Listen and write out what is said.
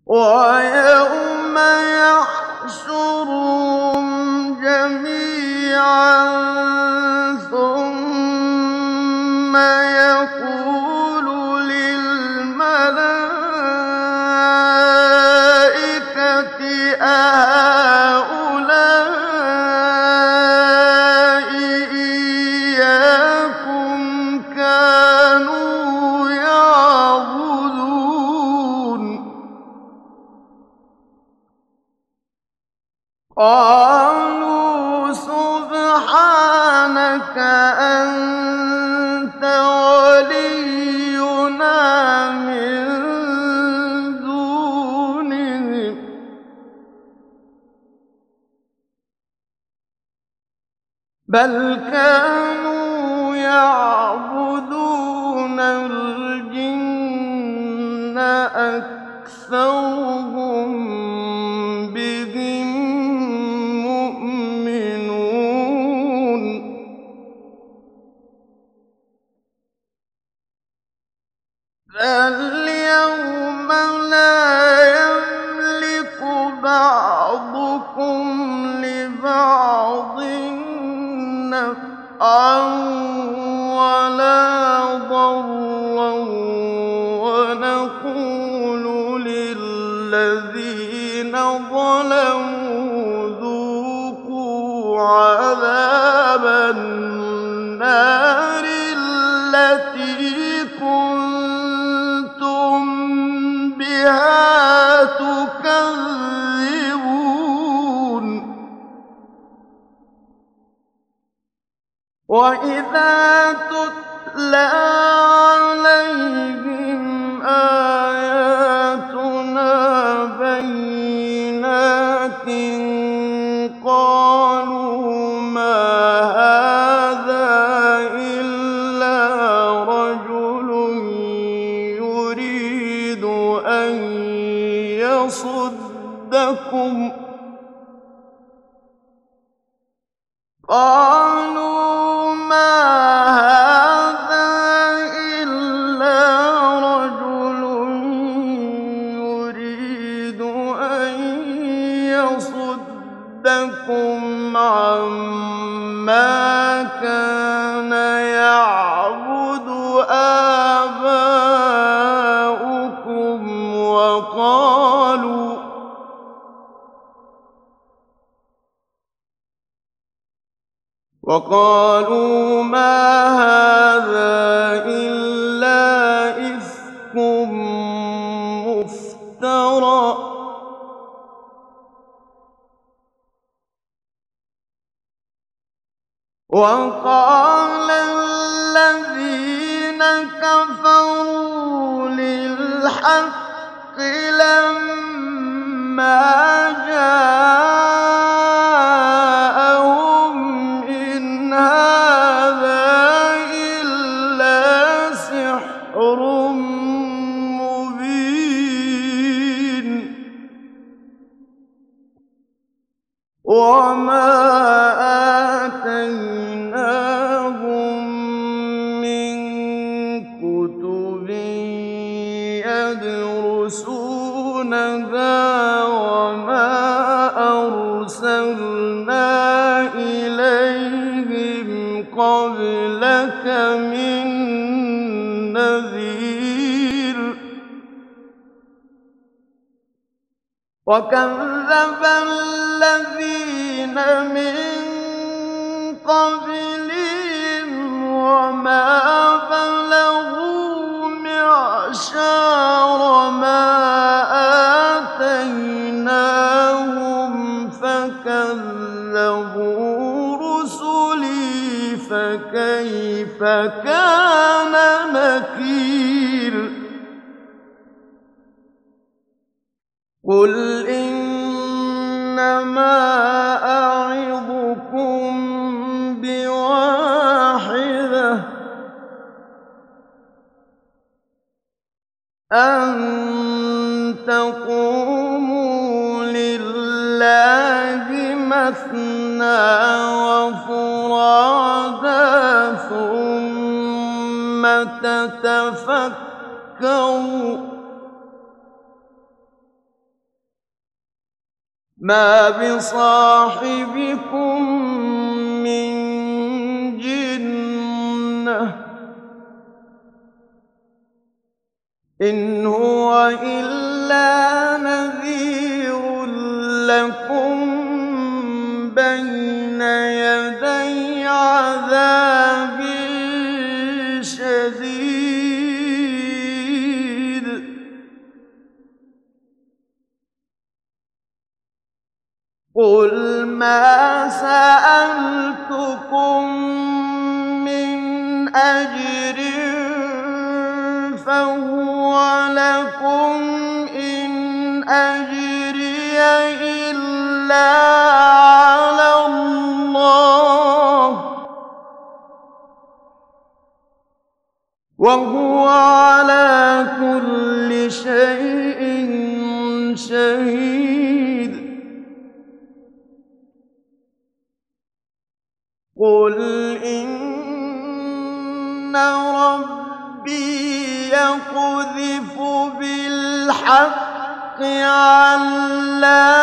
وَيَوْمَ يَحْشُرُهُمْ جَمِيعًا ثُمَّ يَقُولُ لِلْمَلَائِكَةِ أَهَٰؤُلَاءِ إِيَّاكُمْ كَانُوا يَعْبُدُونَ قَالُوا سُبْحَانَكَ أَنتَ وَلِيُّنَا مِن دُونِهِم ۖ بَلْ كَانُوا يَعْبُدُونَ الْجِنَّ أَكْثَرُهُم بِهِم مُّؤْمِنُونَ فَالْيَوْمَ لَا يَمْلِكُ بَعْضُكُمْ لِبَعْضٍ نَّفْعًا وَلَا ضَرًّا وَنَقُولُ لِلَّذِينَ ظَلَمُوا ذُوقُوا عَذَابَ النَّارِ الَّتِي كُنتُم بِهَا تُكَذِّبُونَ وَإِذَا تُتْلَىٰ عَلَيْهِمْ آيَاتُنَا بَيِّنَاتٍ قَالُوا مَا هَٰذَا إِلَّا رَجُلٌ يُرِيدُ أَن يَصُدَّكُمْ عَمَّا كَانَ يَعْبُدُ آبَاؤُكُمْ وَقَالُوا مَا هَٰذَا إِلَّا إِفْكٌ مُّفْتَرًى ۚ وَقَالَ الَّذِينَ كَفَرُوا لِلْحَقِّ لَمَّا جَاءَهُمْ إِنْ هَٰذَا إِلَّا سِحْرٌ مُّبِينٌ وَمَا آتَيْنَاهُم مِّن كُتُبٍ يَدْرُسُونَهَا وَمَا أَرْسَلْنَا إِلَيْهِمْ قَبْلَكَ مِن نَّذِيرٍ وَكَذَّبَ الَّذِينَ مِن قَبْلِهِمْ وَمَا بَلَغُوا مِعْشَارَ مَا آتَيْنَاهُمْ فَكَذَّبُوا رُسُلِي فَكَيْفَ كَانَ نَكِيرِ قُلْ إِنَّمَا أَعِظُكُم بِوَاحِدَةٍ ۖ أَن تَقُومُوا لِلَّهِ مَثْنَىٰ وَفُرَادَىٰ ثُمَّ تَتَفَكَّرُوا ما بصاحبكم من جنة إن هو إلا نذير لكم بين يدي عذاب شديد قل ما سألتكم من أجر فهو لكم إن أجري إلا على الله وهو على كل شيء شهيد قل إن ربي يقذف بالحق علام